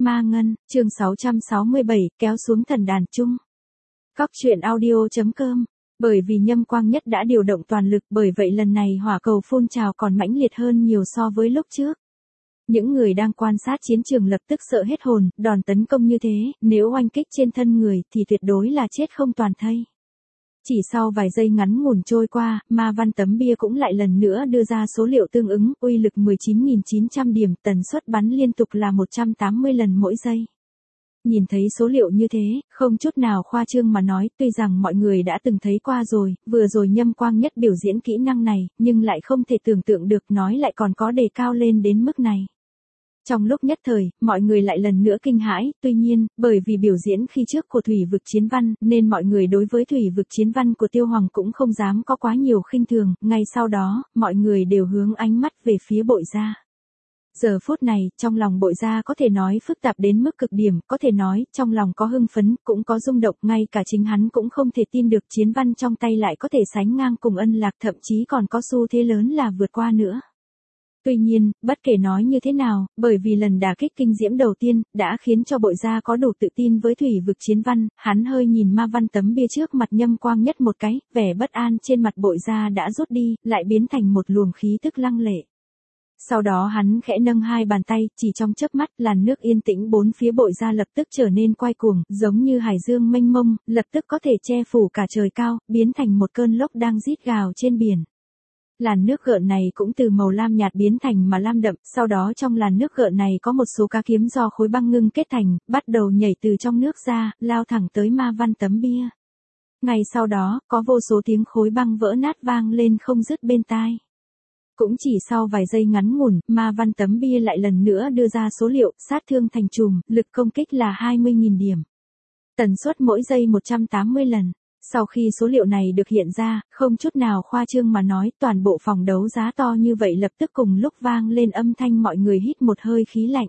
Ma Ngân, chương 667, kéo xuống thần đàn chung. Cóc truyện audio.com. Bởi vì Nhâm Quang Nhất đã điều động toàn lực, bởi vậy lần này hỏa cầu phun trào còn mãnh liệt hơn nhiều so với lúc trước. Những người đang quan sát chiến trường lập tức sợ hết hồn, đòn tấn công như thế, nếu oanh kích trên thân người thì tuyệt đối là chết không toàn thây. Chỉ sau vài giây ngắn ngủn trôi qua, Ma Văn tấm bia cũng lại lần nữa đưa ra số liệu tương ứng, uy lực 19.900 điểm, tần suất bắn liên tục là 180 lần mỗi giây. Nhìn thấy số liệu như thế, không chút nào khoa trương mà nói, tuy rằng mọi người đã từng thấy qua rồi, vừa rồi Nhâm Quang Nhất biểu diễn kỹ năng này, nhưng lại không thể tưởng tượng được nói lại còn có đề cao lên đến mức này. Trong lúc nhất thời, mọi người lại lần nữa kinh hãi, tuy nhiên, bởi vì biểu diễn khi trước của thủy vực chiến văn, nên mọi người đối với thủy vực chiến văn của Tiêu Hoàng cũng không dám có quá nhiều khinh thường, ngay sau đó, mọi người đều hướng ánh mắt về phía Bội Gia. Giờ phút này, trong lòng Bội Gia có thể nói phức tạp đến mức cực điểm, có thể nói, trong lòng có hưng phấn, cũng có rung động, ngay cả chính hắn cũng không thể tin được chiến văn trong tay lại có thể sánh ngang cùng Ân Lạc, thậm chí còn có xu thế lớn là vượt qua nữa. Tuy nhiên, bất kể nói như thế nào, bởi vì lần đả kích kinh diễm đầu tiên, đã khiến cho Bội Gia có đủ tự tin với thủy vực chiến văn, hắn hơi nhìn Ma Văn tấm bia trước mặt Nhâm Quang Nhất một cái, vẻ bất an trên mặt Bội Gia đã rút đi, lại biến thành một luồng khí tức lăng lệ. Sau đó hắn khẽ nâng hai bàn tay, chỉ trong chớp mắt, làn nước yên tĩnh bốn phía Bội Gia lập tức trở nên quay cuồng, giống như hải dương mênh mông, lập tức có thể che phủ cả trời cao, biến thành một cơn lốc đang rít gào trên biển. Làn nước gợn này cũng từ màu lam nhạt biến thành mà lam đậm, sau đó trong làn nước gợn này có một số cá kiếm do khối băng ngưng kết thành, bắt đầu nhảy từ trong nước ra, lao thẳng tới Ma Văn tấm bia. Ngay sau đó, có vô số tiếng khối băng vỡ nát vang lên không dứt bên tai. Cũng chỉ sau vài giây ngắn ngủn, Ma Văn tấm bia lại lần nữa đưa ra số liệu, sát thương thành trùm, lực công kích là 20.000 điểm. Tần suất mỗi giây 180 lần. Sau khi số liệu này được hiện ra, không chút nào khoa trương mà nói, toàn bộ phòng đấu giá to như vậy lập tức cùng lúc vang lên âm thanh mọi người hít một hơi khí lạnh.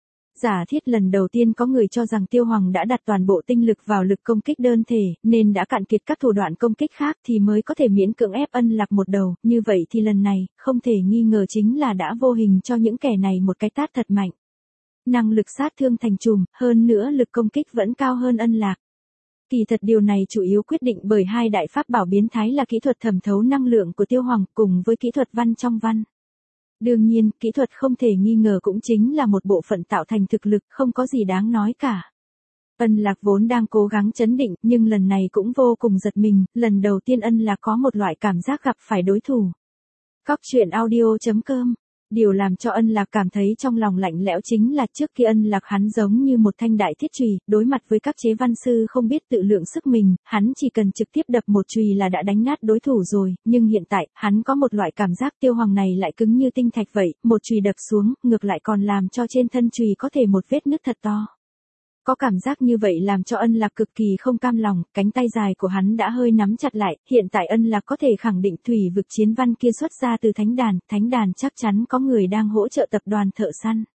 Giả thiết lần đầu tiên có người cho rằng Tiêu Hoàng đã đặt toàn bộ tinh lực vào lực công kích đơn thể, nên đã cạn kiệt các thủ đoạn công kích khác thì mới có thể miễn cưỡng ép Ân Lạc một đầu, như vậy thì lần này, không thể nghi ngờ chính là đã vô hình cho những kẻ này một cái tát thật mạnh. Năng lực sát thương thành trùm, hơn nữa lực công kích vẫn cao hơn Ân Lạc. Kỳ thật điều này chủ yếu quyết định bởi hai đại pháp bảo biến thái là kỹ thuật thẩm thấu năng lượng của Tiêu Hoàng cùng với kỹ thuật văn trong văn. Đương nhiên, kỹ thuật không thể nghi ngờ cũng chính là một bộ phận tạo thành thực lực, không có gì đáng nói cả. Ân Lạc vốn đang cố gắng trấn định, nhưng lần này cũng vô cùng giật mình, lần đầu tiên Ân Lạc có một loại cảm giác gặp phải đối thủ. Cóc truyện audio.com. Điều làm cho Ân Lạc cảm thấy trong lòng lạnh lẽo chính là trước khi Ân Lạc hắn giống như một thanh đại thiết chùy, đối mặt với các chế văn sư không biết tự lượng sức mình, hắn chỉ cần trực tiếp đập một chùy là đã đánh nát đối thủ rồi, nhưng hiện tại, hắn có một loại cảm giác Tiêu Hoàng này lại cứng như tinh thạch vậy, một chùy đập xuống, ngược lại còn làm cho trên thân chùy có thể một vết nứt thật to. Có cảm giác như vậy làm cho Ân Lạc cực kỳ không cam lòng, cánh tay dài của hắn đã hơi nắm chặt lại, hiện tại Ân Lạc có thể khẳng định thủy vực chiến văn kia xuất ra từ thánh đàn chắc chắn có người đang hỗ trợ tập đoàn thợ săn.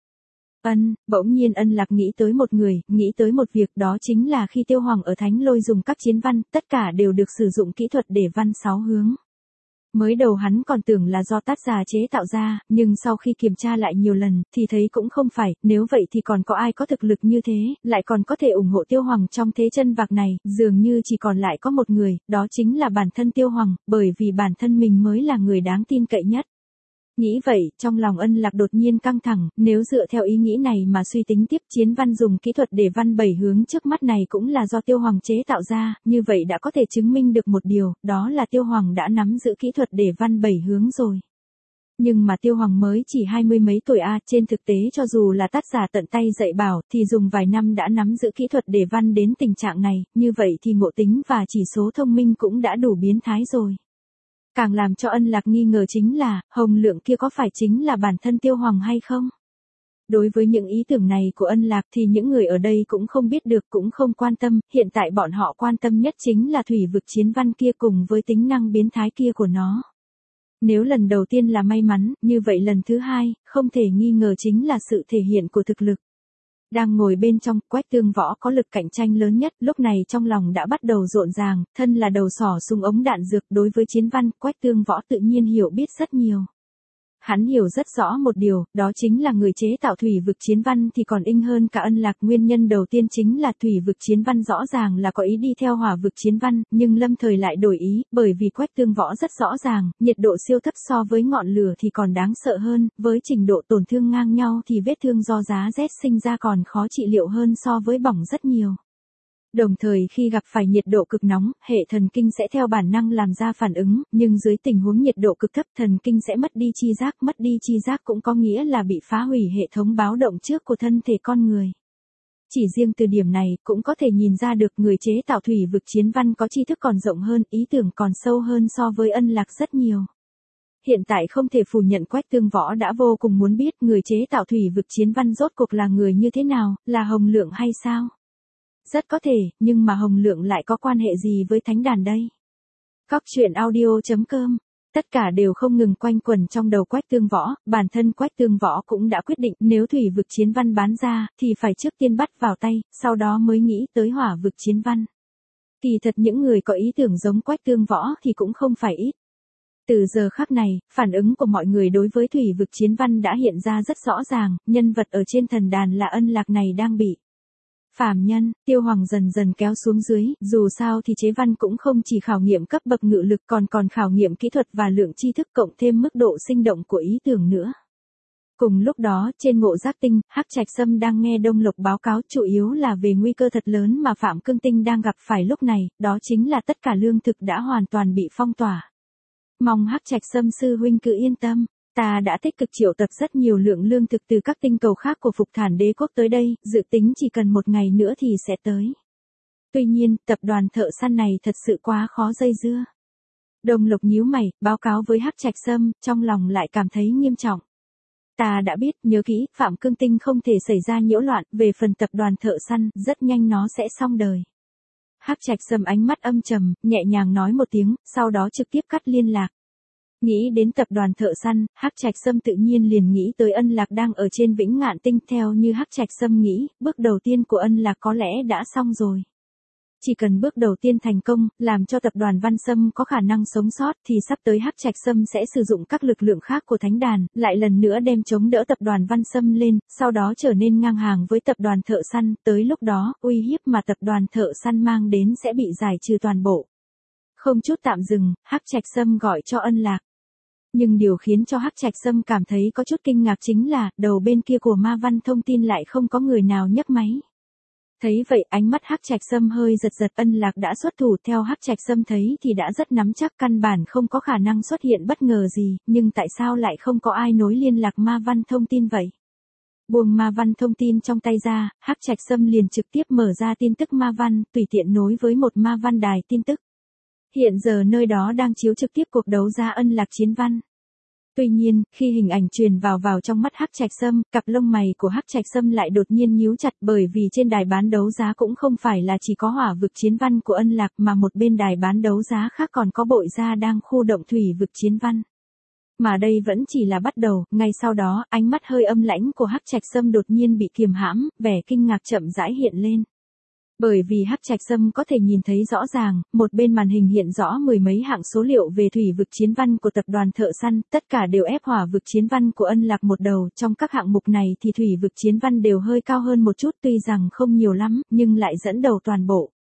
Bỗng nhiên Ân Lạc nghĩ tới một người, nghĩ tới một việc, đó chính là khi Tiêu Hoàng ở Thánh Lôi dùng các chiến văn, tất cả đều được sử dụng kỹ thuật để văn 6 hướng. Mới đầu hắn còn tưởng là do tác giả chế tạo ra, nhưng sau khi kiểm tra lại nhiều lần, thì thấy cũng không phải, nếu vậy thì còn có ai có thực lực như thế, lại còn có thể ủng hộ Tiêu Hoàng trong thế chân vạc này, dường như chỉ còn lại có một người, đó chính là bản thân Tiêu Hoàng, bởi vì bản thân mình mới là người đáng tin cậy nhất. Nghĩ vậy, trong lòng Ân Lạc đột nhiên căng thẳng, nếu dựa theo ý nghĩ này mà suy tính tiếp chiến văn dùng kỹ thuật để văn 7 hướng trước mắt này cũng là do Tiêu Hoàng chế tạo ra, như vậy đã có thể chứng minh được một điều, đó là Tiêu Hoàng đã nắm giữ kỹ thuật để văn 7 hướng rồi. Nhưng mà Tiêu Hoàng mới chỉ 20 mấy tuổi trên thực tế cho dù là tác giả tận tay dạy bảo, thì dùng vài năm đã nắm giữ kỹ thuật để văn đến tình trạng này, như vậy thì ngộ tính và chỉ số thông minh cũng đã đủ biến thái rồi. Càng làm cho Ân Lạc nghi ngờ chính là, hồng lượng kia có phải chính là bản thân Tiêu Hoàng hay không? Đối với những ý tưởng này của Ân Lạc thì những người ở đây cũng không biết được, cũng không quan tâm, hiện tại bọn họ quan tâm nhất chính là thủy vực chiến văn kia cùng với tính năng biến thái kia của nó. Nếu lần đầu tiên là may mắn, như vậy lần thứ hai, không thể nghi ngờ chính là sự thể hiện của thực lực. Đang ngồi bên trong, Quách Tương Võ có lực cạnh tranh lớn nhất, lúc này trong lòng đã bắt đầu rộn ràng, thân là đầu sỏ súng ống đạn dược, đối với chiến văn, Quách Tương Võ tự nhiên hiểu biết rất nhiều. Hắn hiểu rất rõ một điều, đó chính là người chế tạo thủy vực chiến văn thì còn inh hơn cả Ân Lạc. Nguyên nhân đầu tiên chính là thủy vực chiến văn rõ ràng là có ý đi theo hỏa vực chiến văn, nhưng lâm thời lại đổi ý, bởi vì Quách Tương Võ rất rõ ràng, nhiệt độ siêu thấp so với ngọn lửa thì còn đáng sợ hơn, với trình độ tổn thương ngang nhau thì vết thương do giá rét sinh ra còn khó trị liệu hơn so với bỏng rất nhiều. Đồng thời khi gặp phải nhiệt độ cực nóng, hệ thần kinh sẽ theo bản năng làm ra phản ứng, nhưng dưới tình huống nhiệt độ cực thấp thần kinh sẽ mất đi chi giác cũng có nghĩa là bị phá hủy hệ thống báo động trước của thân thể con người. Chỉ riêng từ điểm này cũng có thể nhìn ra được người chế tạo thủy vực chiến văn có tri thức còn rộng hơn, ý tưởng còn sâu hơn so với Ân Lạc rất nhiều. Hiện tại không thể phủ nhận Quách Tương Võ đã vô cùng muốn biết người chế tạo thủy vực chiến văn rốt cuộc là người như thế nào, là Hồng Lượng hay sao? Rất có thể, nhưng mà Hồng Lượng lại có quan hệ gì với thánh đàn đây? Cóc truyện audio.com. Tất cả đều không ngừng quanh quẩn trong đầu Quách Tương Võ, bản thân Quách Tương Võ cũng đã quyết định nếu thủy vực chiến văn bán ra, thì phải trước tiên bắt vào tay, sau đó mới nghĩ tới hỏa vực chiến văn. Kỳ thật những người có ý tưởng giống Quách Tương Võ thì cũng không phải ít. Từ giờ khắc này, phản ứng của mọi người đối với thủy vực chiến văn đã hiện ra rất rõ ràng, nhân vật ở trên thần đàn là Ân Lạc này đang bị phàm nhân. Tiêu Hoàng dần dần kéo xuống dưới, dù sao thì chế văn cũng không chỉ khảo nghiệm cấp bậc ngự lực còn khảo nghiệm kỹ thuật và lượng tri thức cộng thêm mức độ sinh động của ý tưởng nữa. Cùng lúc đó, trên Ngộ Giác Tinh, Hắc Trạch Sâm đang nghe Đông Lộc báo cáo chủ yếu là về nguy cơ thật lớn mà Phạm Cương Tinh đang gặp phải lúc này, đó chính là tất cả lương thực đã hoàn toàn bị phong tỏa. Mong Hắc Trạch Sâm sư huynh cứ yên tâm. Ta đã tích cực triệu tập rất nhiều lượng lương thực từ các tinh cầu khác của Phục Thản Đế quốc tới đây, dự tính chỉ cần một ngày nữa thì sẽ tới. Tuy nhiên, tập đoàn thợ săn này thật sự quá khó dây dưa. Đồng Lộc nhíu mày, báo cáo với Hắc Trạch Sâm, trong lòng lại cảm thấy nghiêm trọng. Ta đã biết, nhớ kỹ, Phạm Cương Tinh không thể xảy ra nhiễu loạn, về phần tập đoàn thợ săn, rất nhanh nó sẽ xong đời. Hắc Trạch Sâm ánh mắt âm trầm, nhẹ nhàng nói một tiếng, sau đó trực tiếp cắt liên lạc. Nghĩ đến tập đoàn thợ săn, Hắc Trạch Sâm tự nhiên liền nghĩ tới Ân Lạc đang ở trên Vĩnh Ngạn Tinh. Theo như Hắc Trạch Sâm nghĩ, bước đầu tiên của Ân Lạc có lẽ đã xong rồi. Chỉ cần bước đầu tiên thành công, làm cho tập đoàn Văn Sâm có khả năng sống sót thì sắp tới Hắc Trạch Sâm sẽ sử dụng các lực lượng khác của thánh đàn, lại lần nữa đem chống đỡ tập đoàn Văn Sâm lên, sau đó trở nên ngang hàng với tập đoàn thợ săn, tới lúc đó, uy hiếp mà tập đoàn thợ săn mang đến sẽ bị giải trừ toàn bộ. Không chút tạm dừng, Hắc Trạch Sâm gọi cho Ân Lạc. Nhưng điều khiến cho Hắc Trạch Sâm cảm thấy có chút kinh ngạc chính là, đầu bên kia của Ma Văn thông tin lại không có người nào nhấc máy. Thấy vậy ánh mắt Hắc Trạch Sâm hơi giật giật. Ân Lạc đã xuất thủ, theo Hắc Trạch Sâm thấy thì đã rất nắm chắc, căn bản không có khả năng xuất hiện bất ngờ gì, nhưng tại sao lại không có ai nối liên lạc Ma Văn thông tin vậy? Buông Ma Văn thông tin trong tay ra, Hắc Trạch Sâm liền trực tiếp mở ra tin tức Ma Văn, tùy tiện nối với một Ma Văn đài tin tức. Hiện giờ nơi đó đang chiếu trực tiếp cuộc đấu giá Ân Lạc chiến văn. Tuy nhiên, khi hình ảnh truyền vào trong mắt Hắc Trạch Sâm, cặp lông mày của Hắc Trạch Sâm lại đột nhiên nhíu chặt, bởi vì trên đài bán đấu giá cũng không phải là chỉ có hỏa vực chiến văn của Ân Lạc mà một bên đài bán đấu giá khác còn có bội gia đang khu động thủy vực chiến văn. Mà đây vẫn chỉ là bắt đầu, ngay sau đó, ánh mắt hơi âm lãnh của Hắc Trạch Sâm đột nhiên bị kiềm hãm, vẻ kinh ngạc chậm rãi hiện lên. Bởi vì Hắc Trạch Sâm có thể nhìn thấy rõ ràng, một bên màn hình hiện rõ mười mấy hạng số liệu về thủy vực chiến văn của tập đoàn thợ săn, tất cả đều ép hỏa vực chiến văn của Ân Lạc một đầu. Trong các hạng mục này thì thủy vực chiến văn đều hơi cao hơn một chút, tuy rằng không nhiều lắm, nhưng lại dẫn đầu toàn bộ.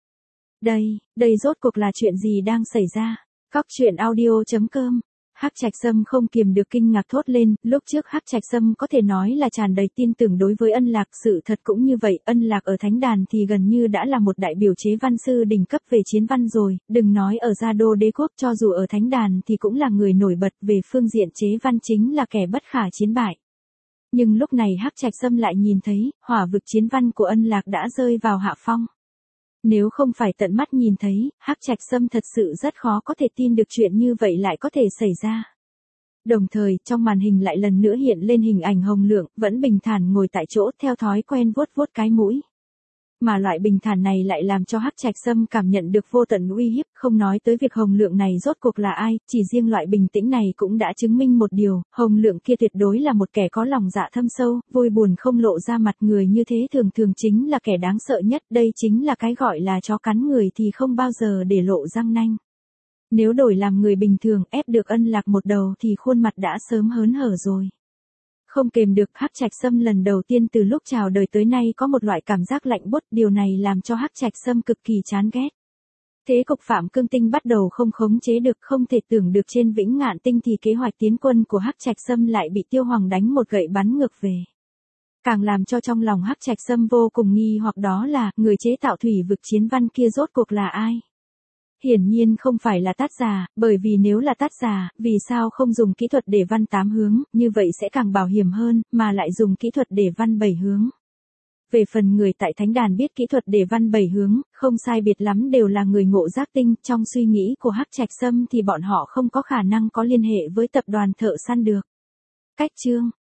Đây rốt cuộc là chuyện gì đang xảy ra? Cóc truyện audio.com. Hắc Trạch Sâm không kiềm được kinh ngạc thốt lên, lúc trước Hắc Trạch Sâm có thể nói là tràn đầy tin tưởng đối với Ân Lạc, sự thật cũng như vậy, Ân Lạc ở thánh đàn thì gần như đã là một đại biểu chế văn sư đỉnh cấp về chiến văn rồi, đừng nói ở Gia Đô Đế quốc, cho dù ở thánh đàn thì cũng là người nổi bật về phương diện chế văn, chính là kẻ bất khả chiến bại. Nhưng lúc này Hắc Trạch Sâm lại nhìn thấy, hỏa vực chiến văn của Ân Lạc đã rơi vào hạ phong. Nếu không phải tận mắt nhìn thấy, Hắc Trạch Sâm thật sự rất khó có thể tin được chuyện như vậy lại có thể xảy ra. Đồng thời, trong màn hình lại lần nữa hiện lên hình ảnh Hồng Lượng, vẫn bình thản ngồi tại chỗ, theo thói quen vuốt vuốt cái mũi. Mà loại bình thản này lại làm cho Hắc Trạch Sâm cảm nhận được vô tận uy hiếp, không nói tới việc Hồng Lượng này rốt cuộc là ai, chỉ riêng loại bình tĩnh này cũng đã chứng minh một điều, Hồng Lượng kia tuyệt đối là một kẻ có lòng dạ thâm sâu, vui buồn không lộ ra mặt, người như thế thường thường chính là kẻ đáng sợ nhất, đây chính là cái gọi là chó cắn người thì không bao giờ để lộ răng nanh. Nếu đổi làm người bình thường ép được Ân Lạc một đầu thì khuôn mặt đã sớm hớn hở rồi. Không kềm được, Hắc Trạch Sâm lần đầu tiên từ lúc chào đời tới nay có một loại cảm giác lạnh buốt, điều này làm cho Hắc Trạch Sâm cực kỳ chán ghét. Thế cục Phạm Cương Tinh bắt đầu không khống chế được, không thể tưởng được trên Vĩnh Ngạn Tinh thì kế hoạch tiến quân của Hắc Trạch Sâm lại bị Tiêu Hoàng đánh một gậy bắn ngược về. Càng làm cho trong lòng Hắc Trạch Sâm vô cùng nghi hoặc đó là người chế tạo thủy vực chiến văn kia rốt cuộc là ai? Hiển nhiên không phải là Tát Già, bởi vì nếu là Tát Già, vì sao không dùng kỹ thuật để văn 8 hướng, như vậy sẽ càng bảo hiểm hơn, mà lại dùng kỹ thuật để văn 7 hướng. Về phần người tại Thánh Đàn biết kỹ thuật để văn 7 hướng, không sai biệt lắm đều là người ngộ giác tinh, trong suy nghĩ của Hắc Trạch Sâm thì bọn họ không có khả năng có liên hệ với tập đoàn thợ săn được. Cách chương